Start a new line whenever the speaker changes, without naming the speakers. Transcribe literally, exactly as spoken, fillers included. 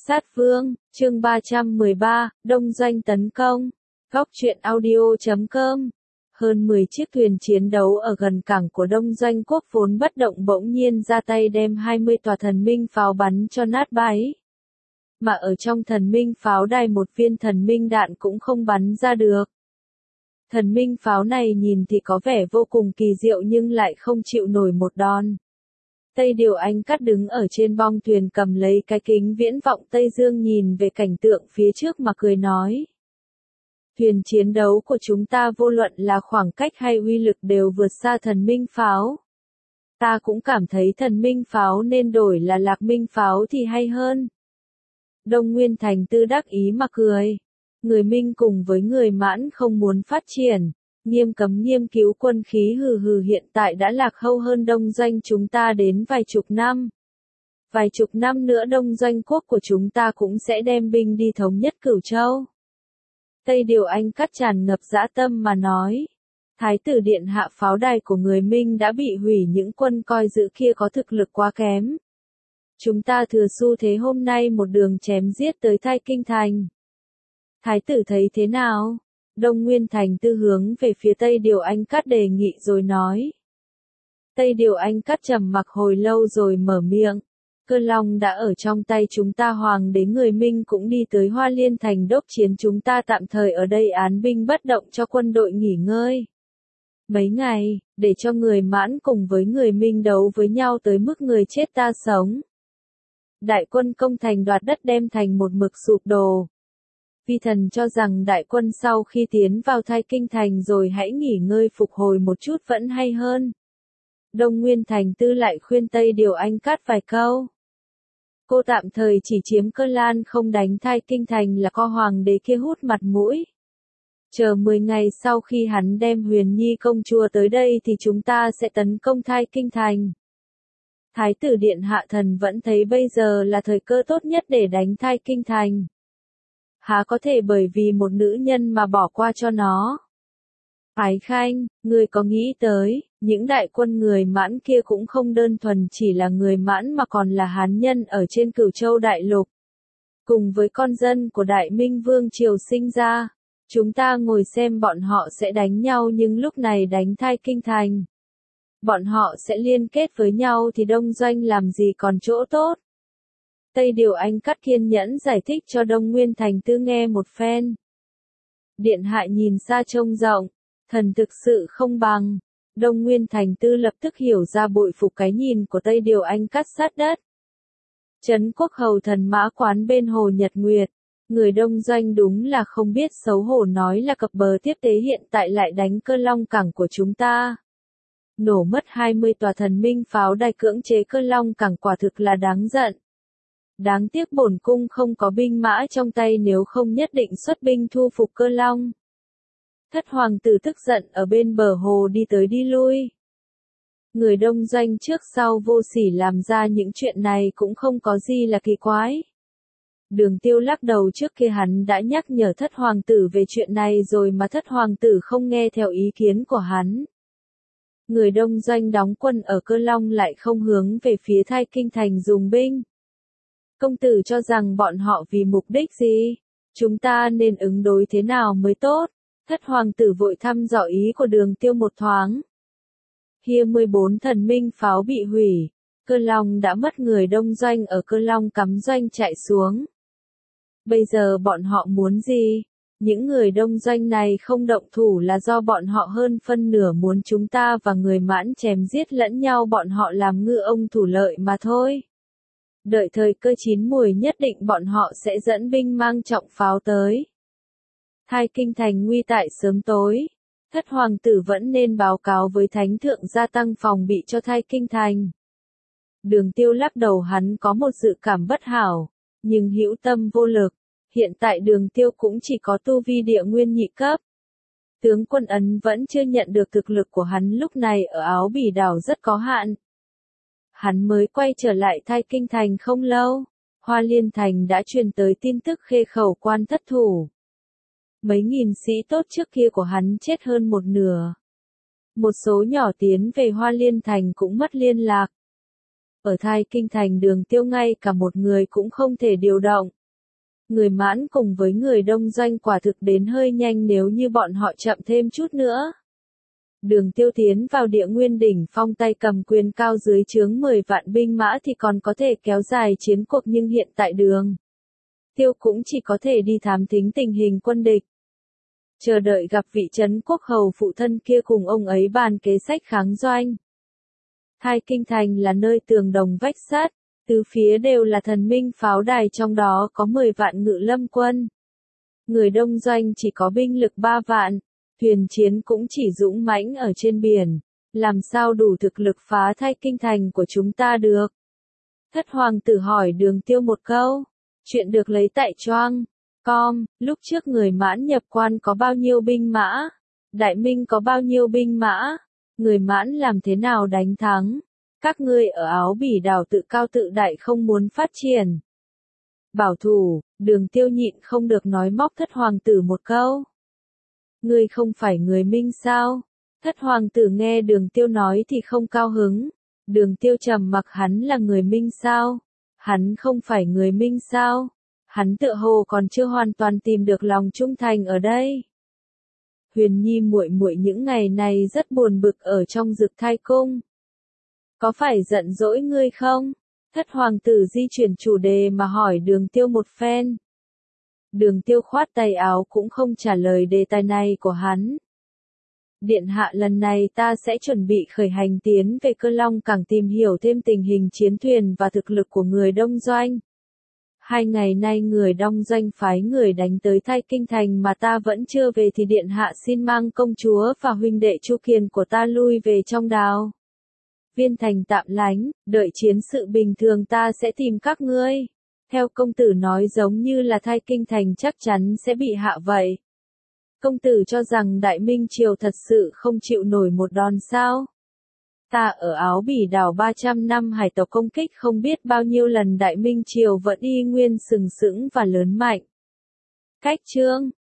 Sát Vương, chương ba trăm mười ba, Đông Doanh tấn công. Góc truyện audio chấm com. Hơn mười chiếc thuyền chiến đấu ở gần cảng của Đông Doanh quốc vốn bất động bỗng nhiên ra tay đem hai mươi tòa thần minh pháo bắn cho nát bấy. Mà ở trong thần minh pháo đài một viên thần minh đạn cũng không bắn ra được. Thần minh pháo này nhìn thì có vẻ vô cùng kỳ diệu nhưng lại không chịu nổi một đòn. Tây Điều Anh Cắt đứng ở trên bong thuyền cầm lấy cái kính viễn vọng Tây Dương nhìn về cảnh tượng phía trước mà cười nói. Thuyền chiến đấu của chúng ta vô luận là khoảng cách hay uy lực đều vượt xa thần minh pháo. Ta cũng cảm thấy thần minh pháo nên đổi là lạc minh pháo thì hay hơn. Đông Nguyên Thành Tư đắc ý mà cười. Người Minh cùng với người Mãn không muốn phát triển. Nghiêm cấm nghiêm cứu quân khí hừ hừ hiện tại đã lạc hậu hơn Đông Doanh chúng ta đến vài chục năm. Vài chục năm nữa Đông Doanh quốc của chúng ta cũng sẽ đem binh đi thống nhất Cửu Châu. Tây Điều Anh Cắt tràn ngập dã tâm mà nói. Thái tử điện hạ pháo đài của người Minh đã bị hủy những quân coi giữ kia có thực lực quá kém. Chúng ta thừa xu thế hôm nay một đường chém giết tới Thái Kinh Thành. Thái tử thấy thế nào? Đông Nguyên Thành Tư hướng về phía Tây Điều Anh Cắt đề nghị rồi nói. Tây Điều Anh Cắt trầm mặc hồi lâu rồi mở miệng. Cơ Long đã ở trong tay chúng ta hoàng đế người Minh cũng đi tới Hoa Liên Thành đốc chiến chúng ta tạm thời ở đây án binh bất động cho quân đội nghỉ ngơi. Mấy ngày, để cho người Mãn cùng với người Minh đấu với nhau tới mức người chết ta sống. Đại quân công thành đoạt đất đem thành một mực sụp đổ. Vi thần cho rằng đại quân sau khi tiến vào Thái Kinh Thành rồi hãy nghỉ ngơi phục hồi một chút vẫn hay hơn. Đông Nguyên Thành Tư lại khuyên Tây Điều Anh Cắt vài câu. Cô tạm thời chỉ chiếm Cơ Lan không đánh Thái Kinh Thành là co hoàng đế kia hút mặt mũi. Chờ mười ngày sau khi hắn đem Huyền Nhi công chúa tới đây thì chúng ta sẽ tấn công Thái Kinh Thành. Thái tử điện hạ thần vẫn thấy bây giờ là thời cơ tốt nhất để đánh Thái Kinh Thành. Há có thể bởi vì một nữ nhân mà bỏ qua cho nó. Ái Khanh, ngươi có nghĩ tới, những đại quân người Mãn kia cũng không đơn thuần chỉ là người Mãn mà còn là Hán nhân ở trên Cửu Châu Đại Lục. Cùng với con dân của Đại Minh Vương Triều sinh ra, chúng ta ngồi xem bọn họ sẽ đánh nhau nhưng lúc này đánh Thái Kinh Thành. Bọn họ sẽ liên kết với nhau thì Đông Doanh làm gì còn chỗ tốt. Tây Điều Anh Cắt kiên nhẫn giải thích cho Đông Nguyên Thành Tư nghe một phen. Điện hạ nhìn xa trông rộng, thần thực sự không bằng. Đông Nguyên Thành Tư lập tức hiểu ra bội phục cái nhìn của Tây Điều Anh Cắt sát đất. Trấn Quốc Hầu thần mã quán bên Hồ Nhật Nguyệt. Người Đông Doanh đúng là không biết xấu hổ nói là cập bờ tiếp tế hiện tại lại đánh Cơ Long cảng của chúng ta. Nổ mất hai mươi tòa thần minh pháo đài cưỡng chế Cơ Long cảng quả thực là đáng giận. Đáng tiếc bổn cung không có binh mã trong tay nếu không nhất định xuất binh thu phục Cơ Long. Thất hoàng tử tức giận ở bên bờ hồ đi tới đi lui. Người Đông Doanh trước sau vô sỉ làm ra những chuyện này cũng không có gì là kỳ quái. Đường Tiêu lắc đầu trước kia hắn đã nhắc nhở thất hoàng tử về chuyện này rồi mà thất hoàng tử không nghe theo ý kiến của hắn. Người Đông Doanh đóng quân ở Cơ Long lại không hướng về phía Thái Kinh Thành dùng binh. Công tử cho rằng bọn họ vì mục đích gì? Chúng ta nên ứng đối thế nào mới tốt? Thất hoàng tử vội thăm dò ý của Đường Tiêu một thoáng. Hia mười bốn thần minh pháo bị hủy. Cơ Long đã mất người Đông Doanh ở Cơ Long cắm doanh chạy xuống. Bây giờ bọn họ muốn gì? Những người Đông Doanh này không động thủ là do bọn họ hơn phân nửa muốn chúng ta và người Mãn chém giết lẫn nhau bọn họ làm ngư ông thủ lợi mà thôi. Đợi thời cơ chín muồi nhất định bọn họ sẽ dẫn binh mang trọng pháo tới. Thái Kinh Thành nguy tại sớm tối. Thất hoàng tử vẫn nên báo cáo với thánh thượng gia tăng phòng bị cho Thái Kinh Thành. Đường Tiêu lắc đầu hắn có một dự cảm bất hảo, nhưng hữu tâm vô lực. Hiện tại Đường Tiêu cũng chỉ có tu vi địa nguyên nhị cấp. Tướng quân Ấn vẫn chưa nhận được thực lực của hắn lúc này ở Áo Bỉ đảo rất có hạn. Hắn mới quay trở lại Thái Kinh Thành không lâu, Hoa Liên Thành đã truyền tới tin tức Khê Khẩu quan thất thủ. Mấy nghìn sĩ tốt trước kia của hắn chết hơn một nửa. Một số nhỏ tiến về Hoa Liên Thành cũng mất liên lạc. Ở Thai Kinh Thành Đường Tiêu ngay cả một người cũng không thể điều động. Người Mãn cùng với người Đông Doanh quả thực đến hơi nhanh nếu như bọn họ chậm thêm chút nữa. Đường Tiêu tiến vào Địa Nguyên đỉnh phong tay cầm quyền cao dưới trướng mười vạn binh mã thì còn có thể kéo dài chiến cuộc, nhưng hiện tại Đường Tiêu cũng chỉ có thể đi thám thính tình hình quân địch. Chờ đợi gặp vị trấn quốc hầu phụ thân kia cùng ông ấy bàn kế sách kháng doanh. Thai Kinh Thành là nơi tường đồng vách sắt, tứ phía đều là thần minh pháo đài, trong đó có mười vạn ngự lâm quân. Người Đông Doanh chỉ có binh lực ba vạn, thuyền chiến cũng chỉ dũng mãnh ở trên biển, làm sao đủ thực lực phá Thai Kinh Thành của chúng ta được? Thất hoàng tử hỏi Đường Tiêu một câu, chuyện được lấy tại Choang com, lúc trước người Mãn nhập quan có bao nhiêu binh mã? Đại Minh có bao nhiêu binh mã? Người Mãn làm thế nào đánh thắng? Các ngươi ở Áo Bỉ đảo tự cao tự đại không muốn phát triển. Bảo thủ, Đường Tiêu nhịn không được nói móc thất hoàng tử một câu. Ngươi không phải người Minh sao? Thất hoàng tử nghe Đường Tiêu nói thì không cao hứng. Đường Tiêu trầm mặc, hắn là người Minh sao? Hắn không phải người Minh sao? Hắn tựa hồ còn chưa hoàn toàn tìm được lòng trung thành ở đây. Huyền Nhi muội muội những ngày này rất buồn bực ở trong Dực Thai cung. Có phải giận dỗi ngươi không? Thất hoàng tử di chuyển chủ đề mà hỏi Đường Tiêu một phen. Đường Tiêu khoát tay áo cũng không trả lời đề tài này của hắn. Điện hạ, lần này ta sẽ chuẩn bị khởi hành tiến về Cơ Long Cảng tìm hiểu thêm tình hình chiến thuyền và thực lực của người Đông Doanh. Hai ngày nay người Đông Doanh phái người đánh tới Thai Kinh Thành mà ta vẫn chưa về thì điện hạ xin mang công chúa và huynh đệ Chu Kiền của ta lui về trong Đào Viên thành tạm lánh, đợi chiến sự bình thường ta sẽ tìm các ngươi. Theo công tử nói giống như là Thai Kinh Thành chắc chắn sẽ bị hạ vậy. Công tử cho rằng Đại Minh Triều thật sự không chịu nổi một đòn sao? Ta ở Áo Bỉ đảo ba trăm năm hải tộc công kích không biết bao nhiêu lần Đại Minh Triều vẫn y nguyên sừng sững và lớn mạnh. Cách chương